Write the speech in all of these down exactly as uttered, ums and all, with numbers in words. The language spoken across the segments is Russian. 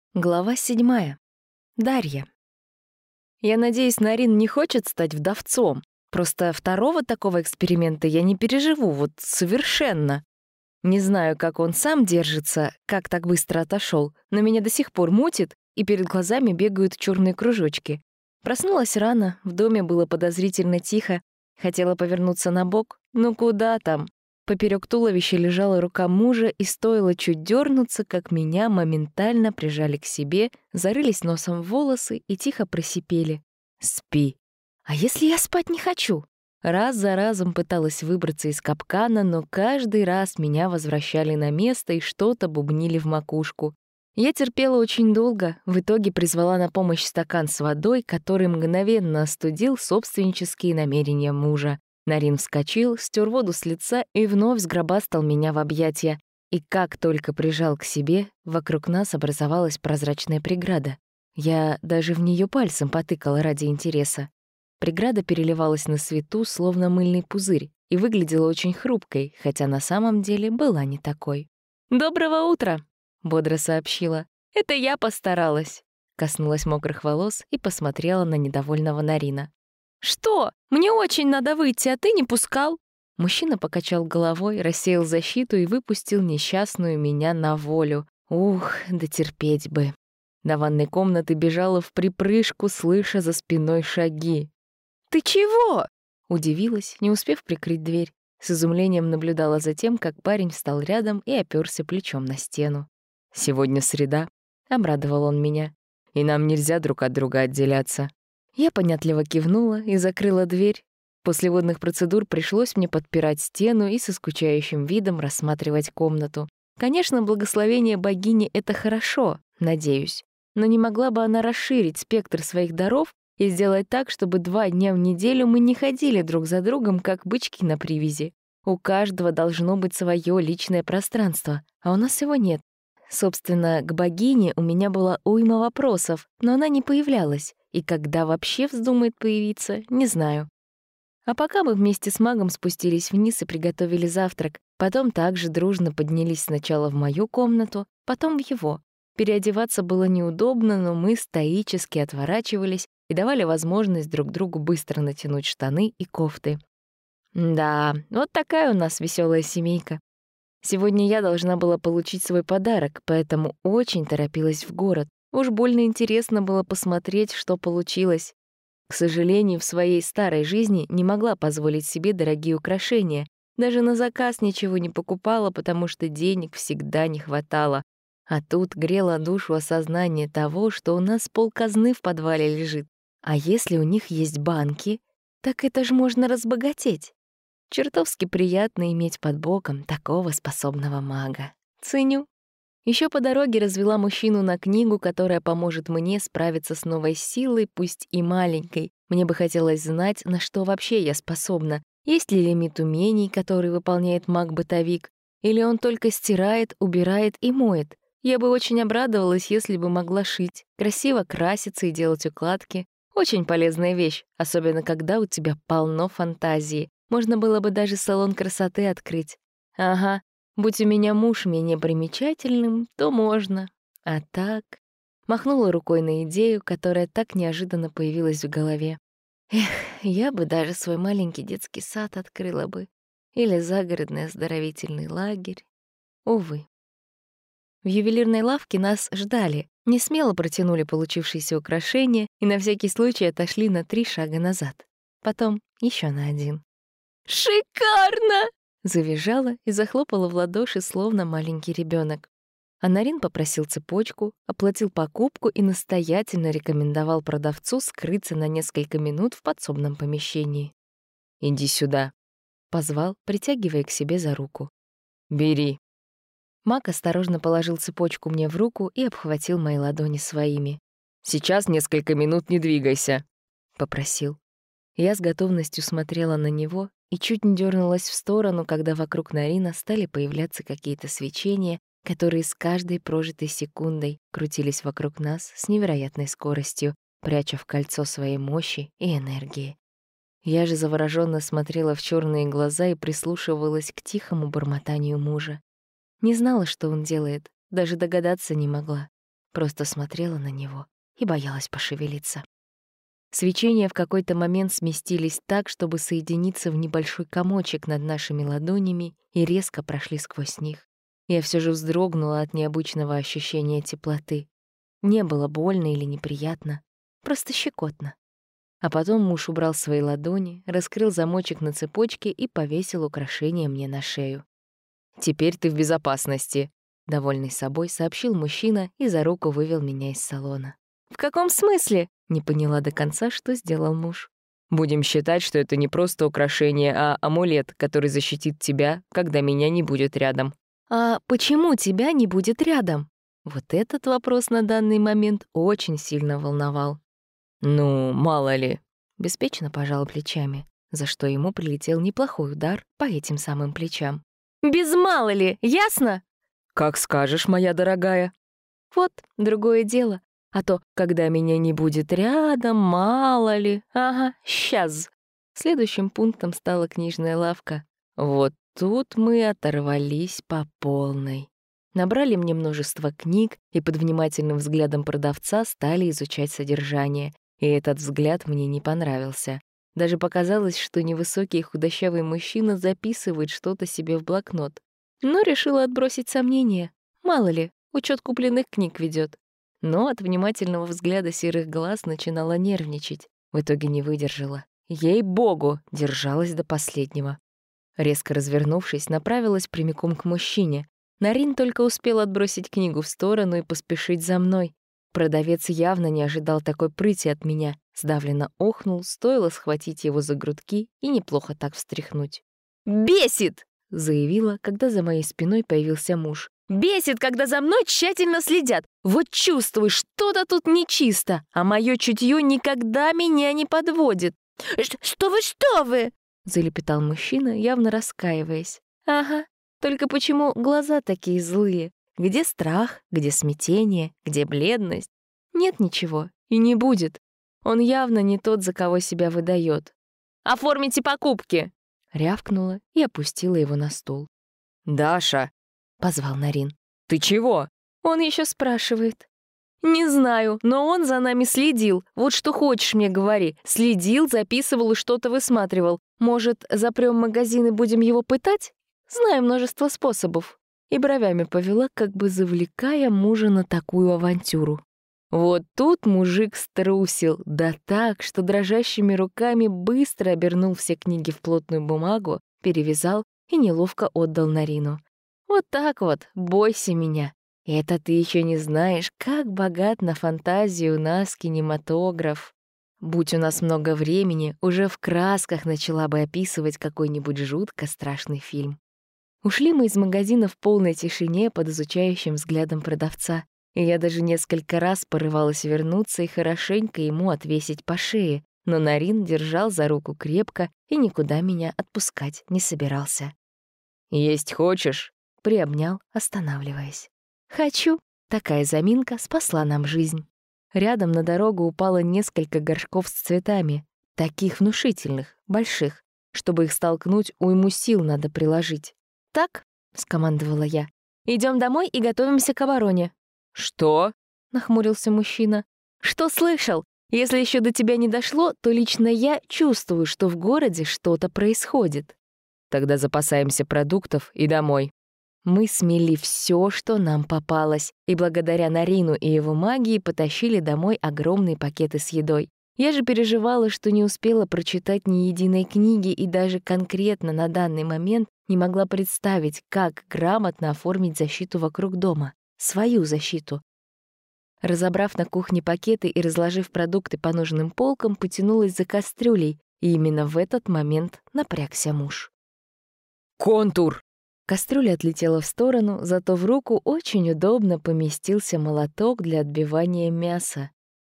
Глава седьмая. Дарья. Я надеюсь, Нарин не хочет стать вдовцом. Просто второго такого эксперимента я не переживу, вот совершенно. Не знаю, как он сам держится, как так быстро отошел, но меня до сих пор мутит, и перед глазами бегают черные кружочки. Проснулась рано, в доме было подозрительно тихо. Хотела повернуться на бок, но куда там? Поперек туловища лежала рука мужа, и стоило чуть дернуться, как меня моментально прижали к себе, зарылись носом в волосы и тихо просипели: «Спи». А если я спать не хочу? Раз за разом пыталась выбраться из капкана, но каждый раз меня возвращали на место и что-то бубнили в макушку. Я терпела очень долго, в итоге призвала на помощь стакан с водой, который мгновенно остудил собственнические намерения мужа. Нарин вскочил, стер воду с лица и вновь сгробастал меня в объятия. И как только прижал к себе, вокруг нас образовалась прозрачная преграда. Я даже в нее пальцем потыкала ради интереса. Преграда переливалась на свету, словно мыльный пузырь, и выглядела очень хрупкой, хотя на самом деле была не такой. «Доброго утра!» — бодро сообщила. «Это я постаралась!» Коснулась мокрых волос и посмотрела на недовольного Нарина. «Что? Мне очень надо выйти, а ты не пускал?» Мужчина покачал головой, рассеял защиту и выпустил несчастную меня на волю. Ух, да терпеть бы. До ванной комнаты бежала вприпрыжку, слыша за спиной шаги. «Ты чего?» — удивилась, не успев прикрыть дверь. С изумлением наблюдала за тем, как парень встал рядом и опёрся плечом на стену. «Сегодня среда», — обрадовал он меня, — «и нам нельзя друг от друга отделяться». Я понятливо кивнула и закрыла дверь. После водных процедур пришлось мне подпирать стену и со скучающим видом рассматривать комнату. Конечно, благословение богини — это хорошо, надеюсь, но не могла бы она расширить спектр своих даров и сделать так, чтобы два дня в неделю мы не ходили друг за другом, как бычки на привязи. У каждого должно быть свое личное пространство, а у нас его нет. Собственно, к богине у меня была уйма вопросов, но она не появлялась. И когда вообще вздумает появиться, не знаю. А пока мы вместе с магом спустились вниз и приготовили завтрак, потом также дружно поднялись сначала в мою комнату, потом в его. Переодеваться было неудобно, но мы стоически отворачивались и давали возможность друг другу быстро натянуть штаны и кофты. Да, вот такая у нас веселая семейка. Сегодня я должна была получить свой подарок, поэтому очень торопилась в город. Уж больно интересно было посмотреть, что получилось. К сожалению, в своей старой жизни не могла позволить себе дорогие украшения. Даже на заказ ничего не покупала, потому что денег всегда не хватало. А тут грело душу осознание того, что у нас полказны в подвале лежит. А если у них есть банки, так это ж можно разбогатеть. Чертовски приятно иметь под боком такого способного мага. Ценю. Еще по дороге развела мужчину на книгу, которая поможет мне справиться с новой силой, пусть и маленькой. Мне бы хотелось знать, на что вообще я способна. Есть ли лимит умений, который выполняет маг-бытовик, или он только стирает, убирает и моет. Я бы очень обрадовалась, если бы могла шить, красиво краситься и делать укладки. Очень полезная вещь, особенно когда у тебя полно фантазии. Можно было бы даже салон красоты открыть. Ага. Будь у меня муж менее примечательным, то можно. А так... Махнула рукой на идею, которая так неожиданно появилась в голове. Эх, я бы даже свой маленький детский сад открыла бы. Или загородный оздоровительный лагерь. Увы. В ювелирной лавке нас ждали, несмело протянули получившиеся украшения и на всякий случай отошли на три шага назад. Потом еще на один. «Шикарно!» Завизжала и захлопала в ладоши, словно маленький ребенок. А Нарин попросил цепочку, оплатил покупку и настоятельно рекомендовал продавцу скрыться на несколько минут в подсобном помещении. «Иди сюда», — позвал, притягивая к себе за руку. «Бери». Маг осторожно положил цепочку мне в руку и обхватил мои ладони своими. «Сейчас несколько минут не двигайся», — попросил. Я с готовностью смотрела на него и чуть не дернулась в сторону, когда вокруг Нарина стали появляться какие-то свечения, которые с каждой прожитой секундой крутились вокруг нас с невероятной скоростью, пряча в кольцо своей мощи и энергии. Я же заворожённо смотрела в черные глаза и прислушивалась к тихому бормотанию мужа. Не знала, что он делает, даже догадаться не могла. просто смотрела на него и боялась пошевелиться. Свечения в какой-то момент сместились так, чтобы соединиться в небольшой комочек над нашими ладонями и резко прошли сквозь них. Я все же вздрогнула от необычного ощущения теплоты. Не было больно или неприятно, просто щекотно. А потом муж убрал свои ладони, раскрыл замочек на цепочке и повесил украшение мне на шею. «Теперь ты в безопасности», — довольный собой сообщил мужчина и за руку вывел меня из салона. «В каком смысле?» — не поняла до конца, что сделал муж. «Будем считать, что это не просто украшение, а амулет, который защитит тебя, когда меня не будет рядом». «А почему тебя не будет рядом?» Вот этот вопрос на данный момент очень сильно волновал. «Ну, мало ли», — беспечно пожал плечами, за что ему прилетел неплохой удар по этим самым плечам. «Без мало ли, ясно?» «Как скажешь, моя дорогая». «Вот, другое дело. А то, когда меня не будет рядом, мало ли. Ага, сейчас». Следующим пунктом стала книжная лавка. Вот тут мы оторвались по полной. Набрали мне множество книг и под внимательным взглядом продавца стали изучать содержание. И этот взгляд мне не понравился. Даже показалось, что невысокий худощавый мужчина записывает что-то себе в блокнот. Но решила отбросить сомнения. Мало ли, учет купленных книг ведет. Но от внимательного взгляда серых глаз начинала нервничать. В итоге не выдержала. Ей-богу, держалась до последнего. Резко развернувшись, направилась прямиком к мужчине. Нарин только успел отбросить книгу в сторону и поспешить за мной. Продавец явно не ожидал такой прыти от меня. Сдавленно охнул, стоило схватить его за грудки и неплохо так встряхнуть. «Бесит!» — заявила, когда за моей спиной появился муж. «Бесит, когда за мной тщательно следят. Вот чувствую, что-то тут нечисто, а мое чутье никогда меня не подводит». «Что вы, что вы?» — залепетал мужчина, явно раскаиваясь. «Ага, только почему глаза такие злые? Где страх, где смятение, где бледность? Нет ничего и не будет. Он явно не тот, за кого себя выдает. «Оформите покупки!» — рявкнула и опустила его на стул. «Даша!» — позвал Нарин. «Ты чего?» Он еще спрашивает. «Не знаю, но он за нами следил. Вот что хочешь мне говори. Следил, записывал и что-то высматривал. Может, запрем магазин и будем его пытать? Знаю множество способов». И бровями повела, как бы завлекая мужа на такую авантюру. Вот тут мужик струсил, да так, что дрожащими руками быстро обернул все книги в плотную бумагу, перевязал и неловко отдал Нарину. Вот так вот, бойся меня. Это ты еще не знаешь, как богат на фантазию у нас кинематограф. Будь у нас много времени, уже в красках начала бы описывать какой-нибудь жутко страшный фильм. Ушли мы из магазина в полной тишине под изучающим взглядом продавца, и я даже несколько раз порывалась вернуться и хорошенько ему отвесить по шее, но Нарин держал за руку крепко и никуда меня отпускать не собирался. «Есть хочешь?» — приобнял, останавливаясь. «Хочу». Такая заминка спасла нам жизнь. Рядом на дорогу упало несколько горшков с цветами, таких внушительных, больших. Чтобы их столкнуть, уйму сил надо приложить. «Так», — скомандовала я, — «идём домой и готовимся к обороне». «Что?» — нахмурился мужчина. «Что слышал? Если ещё до тебя не дошло, то лично я чувствую, что в городе что-то происходит». «Тогда запасаемся продуктов и домой». Мы смели всё, что нам попалось, и благодаря Нарину и его магии потащили домой огромные пакеты с едой. Я же переживала, что не успела прочитать ни единой книги и даже конкретно на данный момент не могла представить, как грамотно оформить защиту вокруг дома. Свою защиту. Разобрав на кухне пакеты и разложив продукты по нужным полкам, потянулась за кастрюлей, и именно в этот момент напрягся муж. «Контур!» Кастрюля отлетела в сторону, зато в руку очень удобно поместился молоток для отбивания мяса.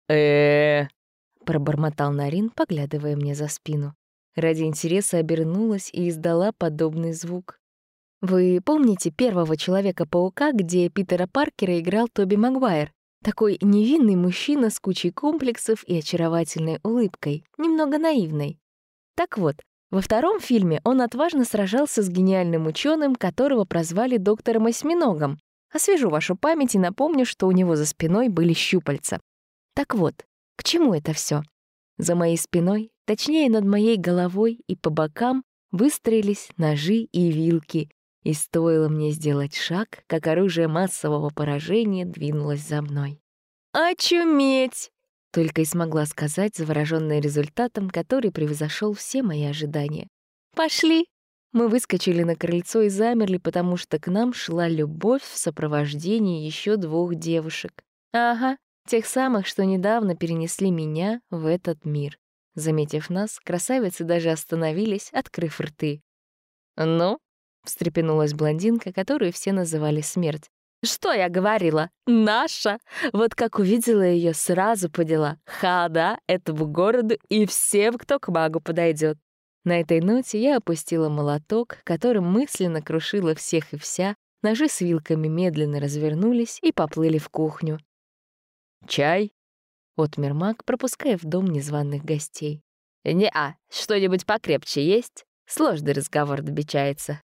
э пробормотал Нарин, поглядывая мне за спину. Ради интереса обернулась и издала подобный звук. Вы помните первого Человека-паука, где Питера Паркера играл Тоби Магуайр? Такой невинный мужчина с кучей комплексов и очаровательной улыбкой, немного наивной. Так вот, во втором фильме он отважно сражался с гениальным ученым, которого прозвали доктором Осьминогом. Освежу вашу память и напомню, что у него за спиной были щупальца. Так вот, к чему это все? За моей спиной, точнее над моей головой и по бокам, выстроились ножи и вилки, и стоило мне сделать шаг, как оружие массового поражения двинулось за мной. «Очуметь!» — только и смогла сказать, заворожённая результатом, который превзошел все мои ожидания. «Пошли!» Мы выскочили на крыльцо и замерли, потому что к нам шла Любовь в сопровождении еще двух девушек. Ага, тех самых, что недавно перенесли меня в этот мир. Заметив нас, красавицы даже остановились, открыв рты. «Ну?» — встрепенулась блондинка, которую все называли Смерть. «Что я говорила? Наша!» Вот как увидела ее, сразу поняла. Хада этому городу и всем, кто к магу подойдет. На этой ноте я опустила молоток, которым мысленно крушила всех и вся, ножи с вилками медленно развернулись и поплыли в кухню. «Чай?» — отмер маг, пропуская в дом незваных гостей. «Не-а, что-нибудь покрепче есть? Сложный разговор добечается».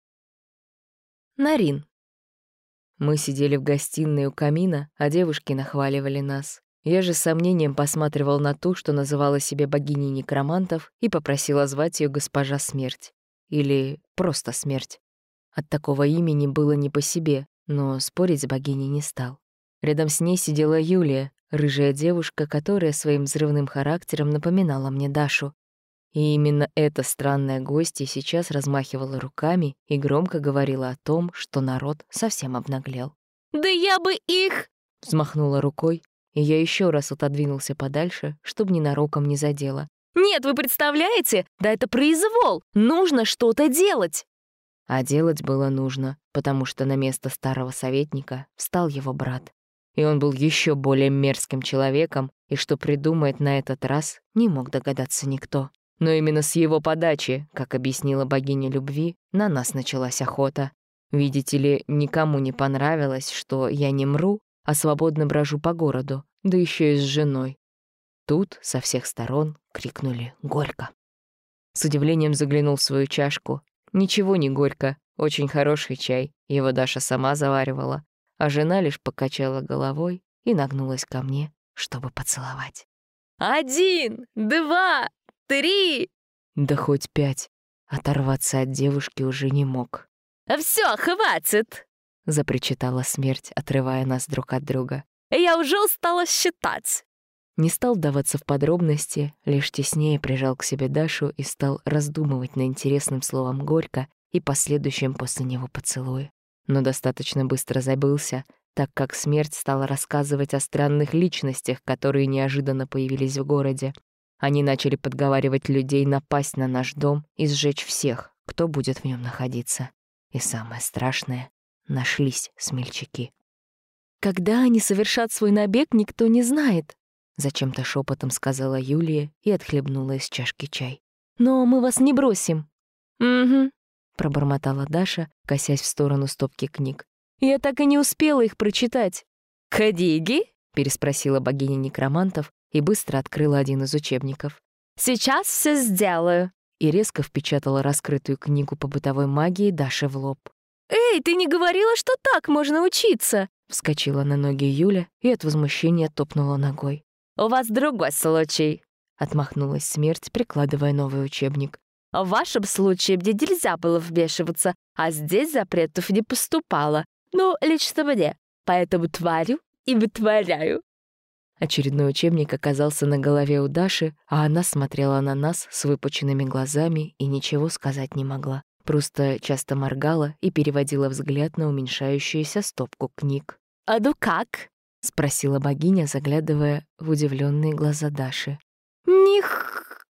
Нарин. Мы сидели в гостиной у камина, а девушки нахваливали нас. Я же с сомнением посматривал на ту, что называла себя богиней некромантов, и попросила звать ее госпожа Смерть. Или просто Смерть. От такого имени было не по себе, но спорить с богиней не стал. Рядом с ней сидела Юлия, рыжая девушка, которая своим взрывным характером напоминала мне Дашу. И именно эта странная гостья сейчас размахивала руками и громко говорила о том, что народ совсем обнаглел. «Да я бы их!» — взмахнула рукой, и я еще раз отодвинулся подальше, чтобы ненароком не задело. «Нет, вы представляете? Да это произвол! Нужно что-то делать!» А делать было нужно, потому что на место старого советника встал его брат. И он был еще более мерзким человеком, и что придумает на этот раз, не мог догадаться никто. Но именно с его подачи, как объяснила богиня любви, на нас началась охота. Видите ли, никому не понравилось, что я не мру, а свободно брожу по городу, да еще и с женой. Тут со всех сторон крикнули «Горько!». С удивлением заглянул в свою чашку. Ничего не горько, очень хороший чай, его Даша сама заваривала, а жена лишь покачала головой и нагнулась ко мне, чтобы поцеловать. «Один, два, три!» Да хоть пять. Оторваться от девушки уже не мог. «Всё, хватит!» — запричитала Смерть, отрывая нас друг от друга. «Я уже устала считать!» Не стал вдаваться в подробности, лишь теснее прижал к себе Дашу и стал раздумывать над интересным словом «горько» и последующим после него поцелуе. Но достаточно быстро забылся, так как Смерть стала рассказывать о странных личностях, которые неожиданно появились в городе. Они начали подговаривать людей напасть на наш дом и сжечь всех, кто будет в нем находиться. И самое страшное — нашлись смельчаки. «Когда они совершат свой набег, никто не знает», — зачем-то шепотом сказала Юлия и отхлебнула из чашки чай. «Но мы вас не бросим». «Угу», — пробормотала Даша, косясь в сторону стопки книг. «Я так и не успела их прочитать». «Книги?» — переспросила богиня некромантов и быстро открыла один из учебников. «Сейчас все сделаю», и резко впечатала раскрытую книгу по бытовой магии Даше в лоб. «Эй, ты не говорила, что так можно учиться?» Вскочила на ноги Юля и от возмущения топнула ногой. «У вас другой случай», — отмахнулась Смерть, прикладывая новый учебник. «В вашем случае мне нельзя было вмешиваться, а здесь запретов не поступало. Ну, лично мне. Поэтому творю и вытворяю». Очередной учебник оказался на голове у Даши, а она смотрела на нас с выпученными глазами и ничего сказать не могла. Просто часто моргала и переводила взгляд на уменьшающуюся стопку книг. «А ну как?» — спросила богиня, заглядывая в удивленные глаза Даши. «Них...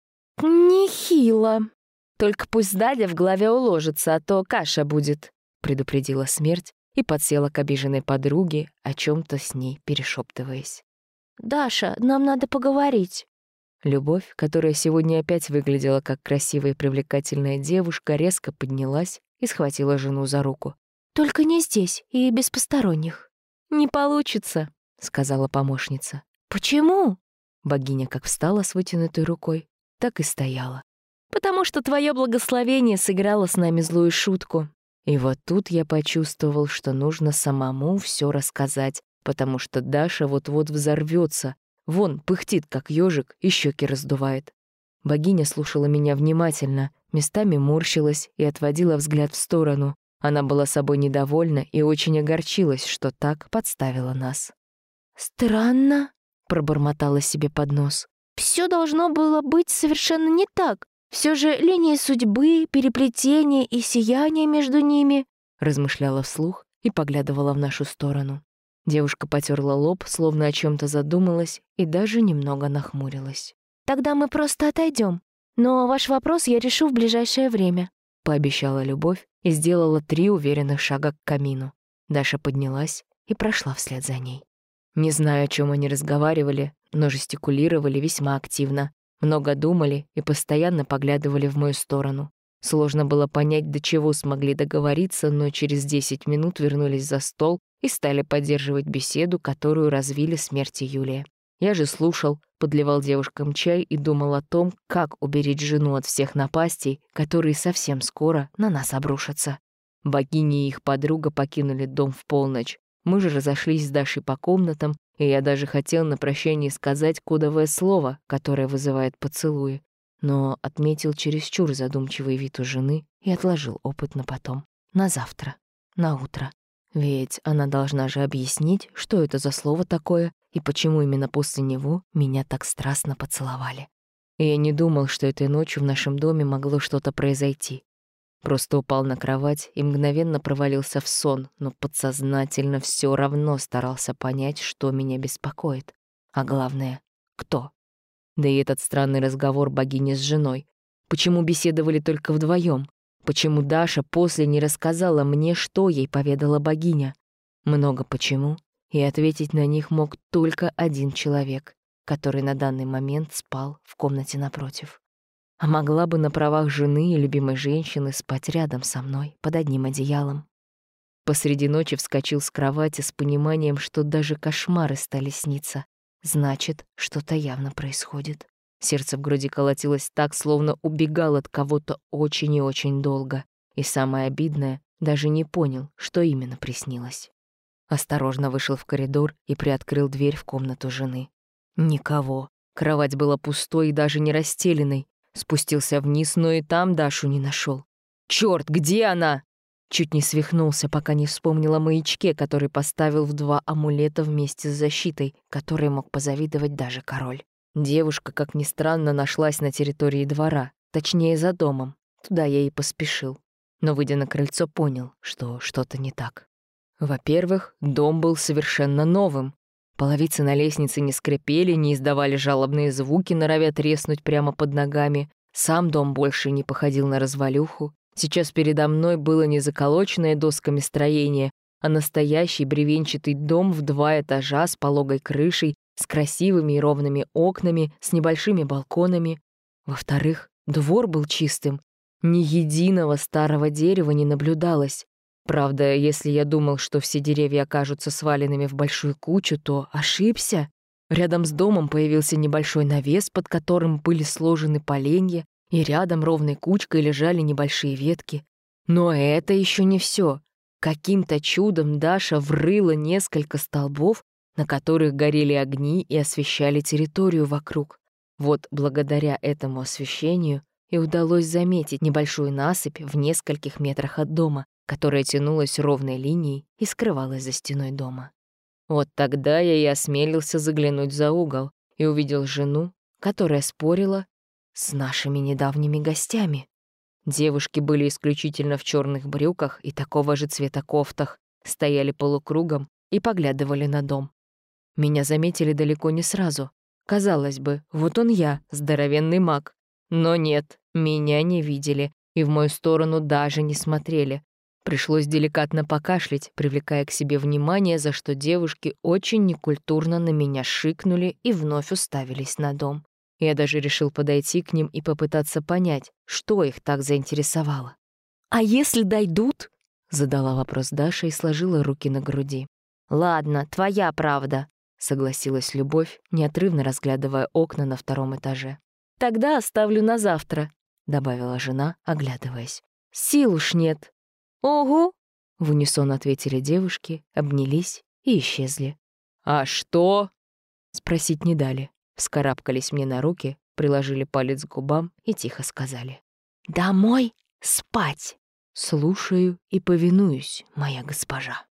нехило. Только пусть Даня в голове уложится, а то каша будет», — предупредила Смерть и подсела к обиженной подруге, о чем-то с ней перешептываясь. «Даша, нам надо поговорить». Любовь, которая сегодня опять выглядела как красивая и привлекательная девушка, резко поднялась и схватила жену за руку. «Только не здесь и без посторонних». «Не получится», — сказала помощница. «Почему?» Богиня как встала с вытянутой рукой, так и стояла. «Потому что твое благословение сыграло с нами злую шутку. И вот тут я почувствовал, что нужно самому все рассказать, потому что Даша вот-вот взорвется. Вон, пыхтит, как ежик, и щеки раздувает. Богиня слушала меня внимательно, местами морщилась и отводила взгляд в сторону. Она была собой недовольна и очень огорчилась, что так подставила нас. «Странно», — пробормотала себе под нос. «Все должно было быть совершенно не так. Все же линии судьбы, переплетение и сияние между ними», — размышляла вслух и поглядывала в нашу сторону. Девушка потерла лоб, словно о чем-то задумалась, и даже немного нахмурилась. «Тогда мы просто отойдем. Но ваш вопрос я решу в ближайшее время», — пообещала Любовь и сделала три уверенных шага к камину. Даша поднялась и прошла вслед за ней. Не знаю, о чем они разговаривали, но жестикулировали весьма активно. Много думали и постоянно поглядывали в мою сторону. Сложно было понять, до чего смогли договориться, но через десять минут вернулись за стол и стали поддерживать беседу, которую развили смерти Юлия. Я же слушал, подливал девушкам чай и думал о том, как уберечь жену от всех напастей, которые совсем скоро на нас обрушатся. Богиня и их подруга покинули дом в полночь. Мы же разошлись с Дашей по комнатам, и я даже хотел на прощание сказать кодовое слово, которое вызывает поцелуи, но отметил чересчур задумчивый вид у жены и отложил опыт на потом, на завтра, на утро. Ведь она должна же объяснить, что это за слово такое и почему именно после него меня так страстно поцеловали. И я не думал, что этой ночью в нашем доме могло что-то произойти. Просто упал на кровать и мгновенно провалился в сон, но подсознательно все равно старался понять, что меня беспокоит. А главное, кто? Да и этот странный разговор богини с женой. Почему беседовали только вдвоем? Почему Даша после не рассказала мне, что ей поведала богиня? Много почему, и ответить на них мог только один человек, который на данный момент спал в комнате напротив. А могла бы на правах жены и любимой женщины спать рядом со мной, под одним одеялом. Посреди ночи вскочил с кровати с пониманием, что даже кошмары стали сниться. Значит, что-то явно происходит. Сердце в груди колотилось так, словно убегал от кого-то очень и очень долго. И самое обидное, даже не понял, что именно приснилось. Осторожно вышел в коридор и приоткрыл дверь в комнату жены. Никого. Кровать была пустой и даже не расстеленной. Спустился вниз, но и там Дашу не нашел. Черт, где она? Чуть не свихнулся, пока не вспомнил о маячке, который поставил в два амулета вместе с защитой, которой мог позавидовать даже король. Девушка, как ни странно, нашлась на территории двора, точнее, за домом. Туда я и поспешил. Но, выйдя на крыльцо, понял, что что-то не так. Во-первых, дом был совершенно новым. Половицы на лестнице не скрипели, не издавали жалобные звуки, норовя треснуть прямо под ногами. Сам дом больше не походил на развалюху. Сейчас передо мной было не заколоченное досками строение, а настоящий бревенчатый дом в два этажа с пологой крышей, с красивыми и ровными окнами, с небольшими балконами. Во-вторых, двор был чистым. Ни единого старого дерева не наблюдалось. Правда, если я думал, что все деревья окажутся сваленными в большую кучу, то ошибся. Рядом с домом появился небольшой навес, под которым были сложены поленья, и рядом ровной кучкой лежали небольшие ветки. Но это еще не все. Каким-то чудом Даша врыла несколько столбов, на которых горели огни и освещали территорию вокруг. Вот благодаря этому освещению и удалось заметить небольшую насыпь в нескольких метрах от дома, которая тянулась ровной линией и скрывалась за стеной дома. Вот тогда я и осмелился заглянуть за угол и увидел жену, которая спорила с нашими недавними гостями. Девушки были исключительно в черных брюках и такого же цвета кофтах, стояли полукругом и поглядывали на дом. Меня заметили далеко не сразу. Казалось бы, вот он я, здоровенный маг. Но нет, меня не видели и в мою сторону даже не смотрели. Пришлось деликатно покашлять, привлекая к себе внимание, за что девушки очень некультурно на меня шикнули и вновь уставились на дом. Я даже решил подойти к ним и попытаться понять, что их так заинтересовало. «А если дойдут?» — задала вопрос Даша и сложила руки на груди. «Ладно, твоя правда», — согласилась Любовь, неотрывно разглядывая окна на втором этаже. «Тогда оставлю на завтра», — добавила жена, оглядываясь. «Сил уж нет». «Угу», — в унисон ответили девушки, обнялись и исчезли. «А что?» Спросить не дали. Вскарабкались мне на руки, приложили палец к губам и тихо сказали: «Домой спать!» «Слушаю и повинуюсь, моя госпожа».